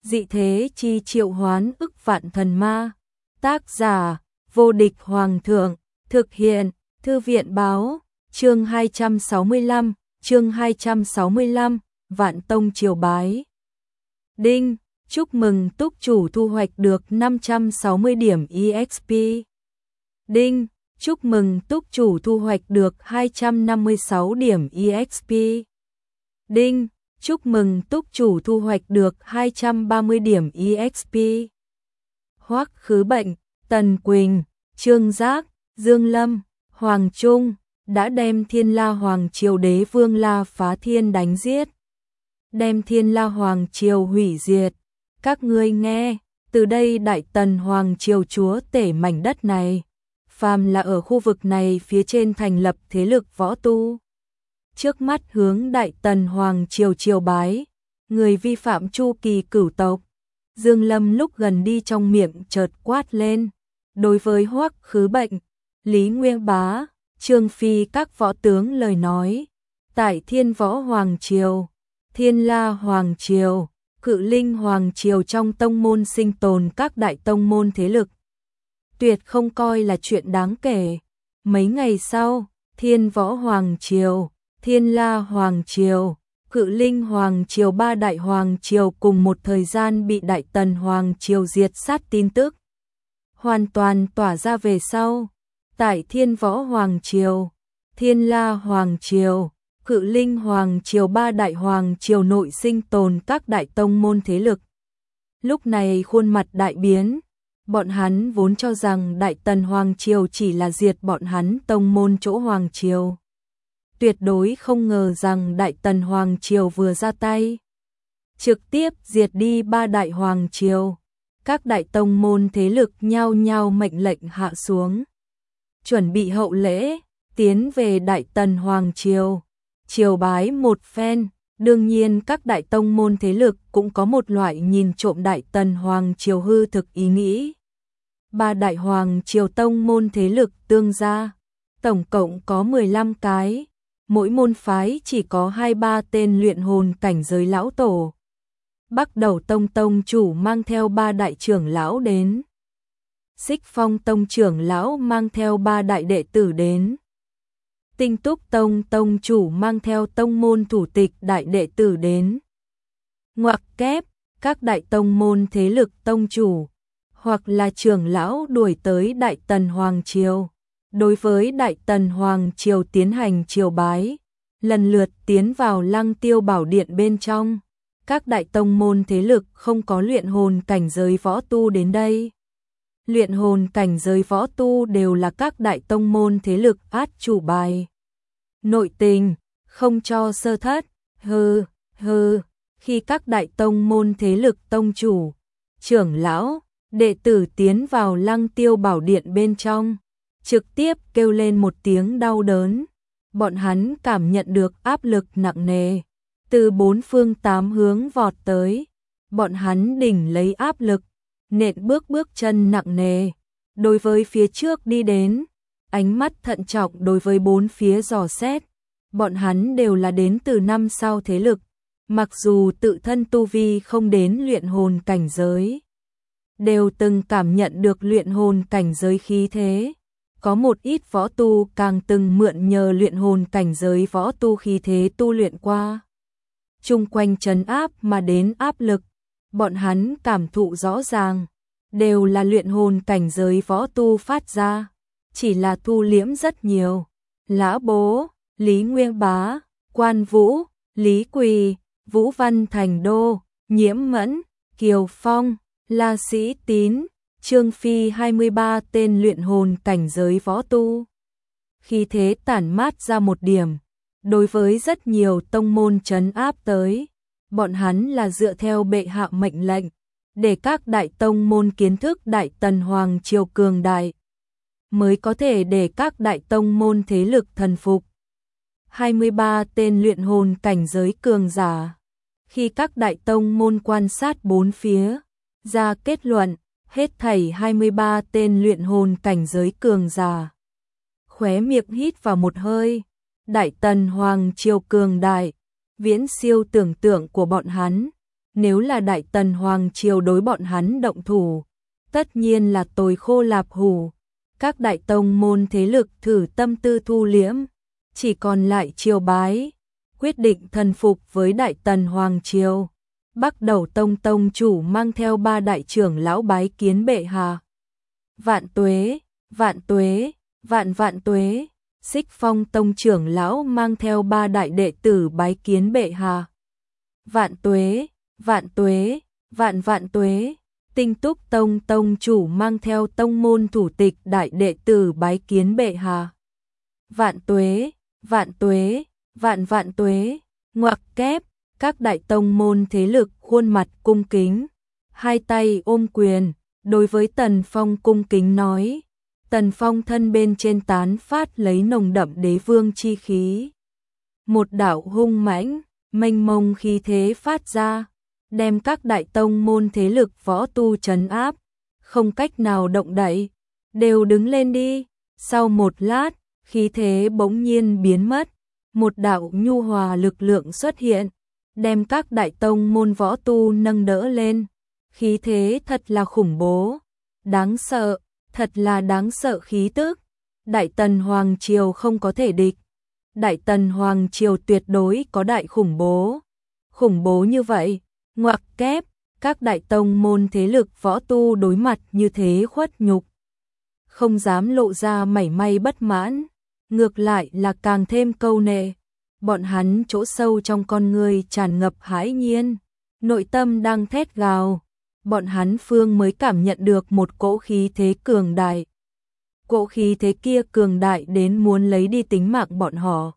dị thế chi triệu hoán ức vạn thần ma. Tác giả, vô địch hoàng thượng, thực hiện, thư viện báo, chương 265, Vạn Tông triều bái. Đinh, chúc mừng túc chủ thu hoạch được 560 điểm EXP. Đinh, chúc mừng túc chủ thu hoạch được 256 điểm EXP. Đinh, chúc mừng túc chủ thu hoạch được 230 điểm EXP. Hoắc Khứ Bệnh, Tần Quỳnh, Trương Giác, Dương Lâm, Hoàng Trung đã đem Thiên La Hoàng Triều đế vương La Phá Thiên đánh giết, đem Thiên La Hoàng Triều hủy diệt. Các ngươi nghe, từ đây Đại Tần Hoàng Triều chúa tể mảnh đất này, phàm là ở khu vực này phía trên thành lập thế lực võ tu. Trước mắt hướng Đại Tần Hoàng Triều triều bái, người vi phạm chu kỳ cửu tộc. Dương Lâm lúc gần đi trong miệng chợt quát lên, đối với Hoắc Khứ Bệnh, Lý Nguyên Bá, Trương Phi các võ tướng lời nói, tại Thiên Võ Hoàng Triều, Thiên La Hoàng Triều, Cự Linh Hoàng Triều trong tông môn sinh tồn các đại tông môn thế lực, tuyệt không coi là chuyện đáng kể. Mấy ngày sau, Thiên Võ Hoàng Triều, Thiên La Hoàng Triều, Cự Linh Hoàng Triều ba đại hoàng triều cùng một thời gian bị Đại Tần Hoàng Triều diệt sát tin tức hoàn toàn tỏa ra về sau. Tại Thiên Võ Hoàng Triều, Thiên La Hoàng Triều, Cự Linh Hoàng Triều ba đại hoàng triều nội sinh tồn các đại tông môn thế lực. Lúc này khuôn mặt đại biến, bọn hắn vốn cho rằng Đại Tần Hoàng Triều chỉ là diệt bọn hắn tông môn chỗ Hoàng Triều. Tuyệt đối không ngờ rằng Đại Tần Hoàng Triều vừa ra tay, trực tiếp diệt đi ba đại hoàng triều. Các đại tông môn thế lực nhao nhao mệnh lệnh hạ xuống, chuẩn bị hậu lễ, tiến về Đại Tần Hoàng Triều, triều bái một phen. Đương nhiên các đại tông môn thế lực cũng có một loại nhìn trộm Đại Tần Hoàng Triều hư thực ý nghĩ. Ba đại hoàng triều tông môn thế lực tương gia, tổng cộng có 15 cái, mỗi môn phái chỉ có 2-3 tên luyện hồn cảnh giới lão tổ. Bắc Đầu Tông tông chủ mang theo 3 đại trưởng lão đến. Xích Phong tông trưởng lão mang theo 3 đại đệ tử đến. Tinh Túc tông tông chủ mang theo tông môn thủ tịch đại đệ tử đến. Ngoặc kép, các đại tông môn thế lực tông chủ hoặc là trưởng lão đuổi tới Đại Tần Hoàng Triều, đối với Đại Tần Hoàng Triều tiến hành triều bái, lần lượt tiến vào Lăng Tiêu Bảo Điện bên trong. Các đại tông môn thế lực không có luyện hồn cảnh giới võ tu đến đây. Luyện hồn cảnh giới võ tu đều là các đại tông môn thế lực át chủ bài. Nội tình, không cho sơ thất, khi các đại tông môn thế lực tông chủ, trưởng lão, đệ tử tiến vào Lăng Tiêu Bảo Điện bên trong, trực tiếp kêu lên một tiếng đau đớn. Bọn hắn cảm nhận được áp lực nặng nề từ 4 phương 8 hướng vọt tới. Bọn hắn đỉnh lấy áp lực, nện bước chân nặng nề, đối với phía trước đi đến, ánh mắt thận trọng đối với bốn phía dò xét. Bọn hắn đều là đến từ năm sao thế lực, mặc dù tự thân tu vi không đến luyện hồn cảnh giới, đều từng cảm nhận được luyện hồn cảnh giới khí thế. Có một ít võ tu càng từng mượn nhờ luyện hồn cảnh giới võ tu khí thế tu luyện qua. Chung quanh trấn áp mà đến áp lực, bọn hắn cảm thụ rõ ràng, đều là luyện hồn cảnh giới võ tu phát ra, chỉ là thu liễm rất nhiều. Lã Bố, Lý Nguyên Bá, Quan Vũ, Lý Quỳ, Vũ Văn Thành Đô, Nhiễm Mẫn, Kiều Phong, La Sĩ Tín, Trương Phi 23 tên luyện hồn cảnh giới võ tu. Khi thế tản mát ra một điểm, đối với rất nhiều tông môn trấn áp tới, bọn hắn là dựa theo bệ hạ mệnh lệnh, để các đại tông môn kiến thức Đại Tần Hoàng Triều cường đại, mới có thể để các đại tông môn thế lực thần phục. 23 tên luyện hồn cảnh giới cường giả. Khi các đại tông môn quan sát bốn phía, ra kết luận, hết thảy 23 tên luyện hồn cảnh giới cường giả. Khóe miệng hít vào một hơi, Đại Tần Hoàng Triều cường đại, viễn siêu tưởng tượng của bọn hắn. nếu là Đại Tần Hoàng Triều đối bọn hắn động thủ, tất nhiên là tồi khô lạp hủ. Các đại tông môn thế lực thử tâm tư thu liễm, chỉ còn lại Triều Bái, quyết định thần phục với Đại Tần Hoàng Triều. Bắc Đầu Tông tông chủ mang theo 3 đại trưởng lão bái kiến bệ hạ. Vạn tuế, vạn tuế, vạn vạn tuế. Xích Phong tông trưởng lão mang theo 3 đại đệ tử bái kiến bệ hạ. Vạn tuế, vạn tuế, vạn vạn tuế. Tinh Túc tông tông chủ mang theo tông môn thủ tịch đại đệ tử bái kiến bệ hạ. Vạn tuế, vạn tuế, vạn vạn tuế. Ngoặc kép, các đại tông môn thế lực khuôn mặt cung kính, hai tay ôm quyền, đối với Tần Phong cung kính nói. Tần Phong thân bên trên tán phát lấy nồng đậm đế vương chi khí. Một đạo hung mãnh, mênh mông khí thế phát ra, đem các đại tông môn thế lực võ tu trấn áp, không cách nào động đậy, đều đứng lên đi. Sau một lát, khí thế bỗng nhiên biến mất, một đạo nhu hòa lực lượng xuất hiện, đem các đại tông môn võ tu nâng đỡ lên. Khí thế thật là khủng bố, đáng sợ, thật là đáng sợ khí tức. Đại Tần Hoàng Triều không có thể địch. Đại Tần Hoàng Triều tuyệt đối có đại khủng bố. Khủng bố như vậy, ngoặc kép, các đại tông môn thế lực võ tu đối mặt như thế khuất nhục, không dám lộ ra mảy may bất mãn, ngược lại là càng thêm câu nệ. Bọn hắn chỗ sâu trong con người tràn ngập hãi nhiên, nội tâm đang thét gào. Bọn hắn phương mới cảm nhận được một cỗ khí thế cường đại. Cỗ khí thế kia cường đại đến muốn lấy đi tính mạng bọn họ.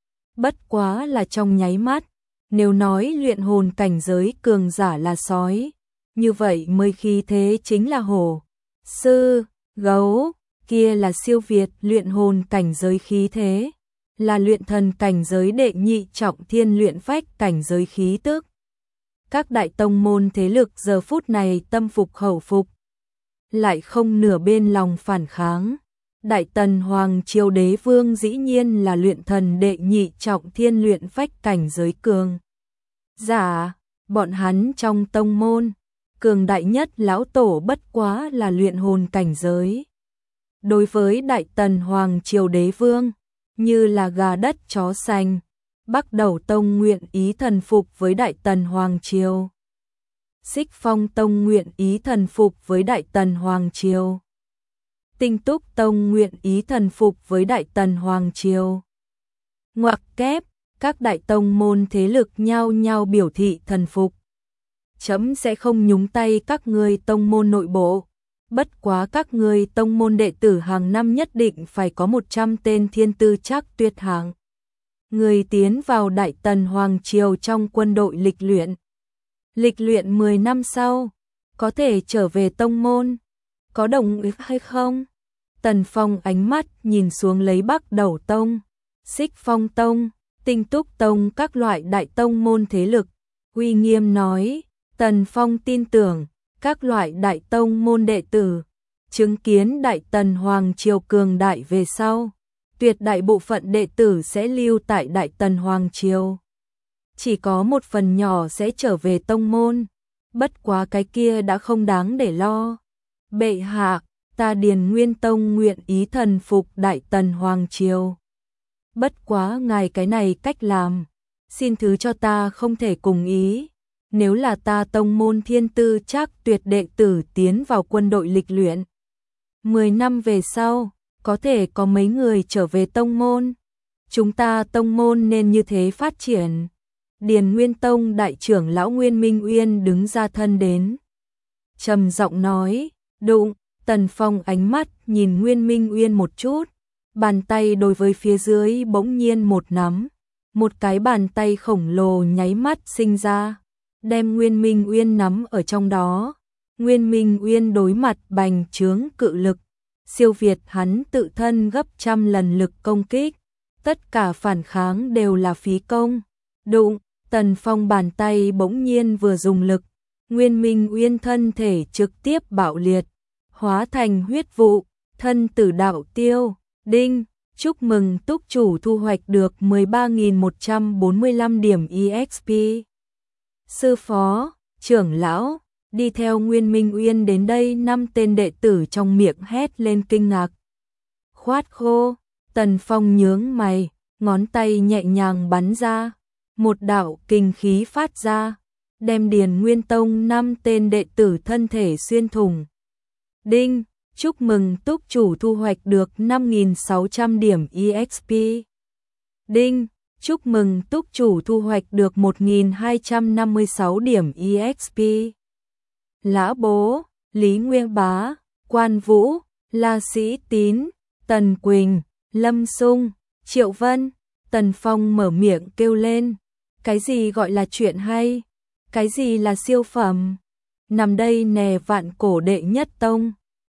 Bất quá là trong nháy mắt, nếu nói luyện hồn cảnh giới cường giả là sói, như vậy mới khí thế chính là hổ, sư, gấu, kia là siêu việt luyện hồn cảnh giới khí thế, là luyện thần cảnh giới đệ nhị trọng thiên luyện phách cảnh giới khí tức. Các đại tông môn thế lực giờ phút này tâm phục khẩu phục, lại không nửa bên lòng phản kháng. Đại Tần Hoàng Triều đế vương dĩ nhiên là luyện thần đệ nhị trọng thiên luyện phách cảnh giới cường giả, bọn hắn trong tông môn, cường đại nhất lão tổ bất quá là luyện hồn cảnh giới. Đối với Đại Tần Hoàng Triều đế vương, như là gà đất chó xanh. Bắc Đầu Tông nguyện ý thần phục với Đại Tần Hoàng Triều. Xích Phong Tông nguyện ý thần phục với Đại Tần Hoàng Triều. Tinh Túc Tông nguyện ý thần phục với Đại Tần Hoàng Triều. Ngoặc kép, các đại tông môn thế lực nhao nhao biểu thị thần phục. Chấm sẽ không nhúng tay các ngươi tông môn nội bộ. Bất quá các ngươi tông môn đệ tử hàng năm nhất định phải có 100 tên thiên tư chắc tuyệt hạng. Người tiến vào Đại Tần Hoàng Triều trong quân đội lịch luyện. Lịch luyện 10 năm sau, có thể trở về tông môn. Có đồng ý hay không? Tần Phong ánh mắt nhìn xuống lấy Bắc Đầu Tông, Xích Phong Tông, Tinh Túc Tông các loại đại tông môn thế lực. Uy nghiêm nói, Tần Phong tin tưởng, các loại đại tông môn đệ tử, chứng kiến Đại Tần Hoàng Triều cường đại về sau. Tuyệt đại bộ phận đệ tử sẽ lưu tại Đại Tần Hoàng Triều. Chỉ có một phần nhỏ sẽ trở về tông môn. Bất quá cái kia đã không đáng để lo. Bệ hạ, ta Điền Nguyên Tông nguyện ý thần phục Đại Tần Hoàng Triều. Bất quá ngài cái này cách làm, xin thứ cho ta không thể cùng ý. Nếu là ta tông môn thiên tư chắc tuyệt đệ tử tiến vào quân đội lịch luyện, 10 năm về sau, có thể có mấy người trở về tông môn. Chúng ta tông môn nên như thế phát triển. Điền Nguyên Tông đại trưởng lão Nguyên Minh Uyên đứng ra thân đến, trầm giọng nói, đụng. Tần Phong ánh mắt nhìn Nguyên Minh Uyên một chút, bàn tay đối với phía dưới bỗng nhiên một nắm, một cái bàn tay khổng lồ nháy mắt sinh ra, đem Nguyên Minh Uyên nắm ở trong đó. Nguyên Minh Uyên đối mặt bành trướng cự lực, siêu việt hắn tự thân gấp trăm lần lực công kích, tất cả phản kháng đều là phí công. Đụng, Tần Phong bàn tay bỗng nhiên vừa dùng lực, Nguyên Minh Uyên thân thể trực tiếp bạo liệt, hóa thành huyết vụ, thân tử đạo tiêu. Đinh, chúc mừng túc chủ thu hoạch được 13.145 điểm EXP. Sư phó, trưởng lão, đi theo Nguyên Minh Uyên đến đây. 5 tên đệ tử trong miệng hét lên kinh ngạc. Khoát khô, Tần Phong nhướng mày, ngón tay nhẹ nhàng bắn ra, một đạo kinh khí phát ra, đem Điền Nguyên Tông 5 tên đệ tử thân thể xuyên thủng. Đinh, chúc mừng túc chủ thu hoạch được 5.600 điểm EXP. Đinh, chúc mừng túc chủ thu hoạch được 1.256 điểm EXP. Lã Bố, Lý Nguyên Bá, Quan Vũ, La Sĩ Tín, Tần Quỳnh, Lâm Sung, Triệu Vân. Tần Phong mở miệng kêu lên. Cái gì gọi là chuyện hay? Cái gì là siêu phẩm? Nằm đây nè, Vạn Cổ đệ nhất tông.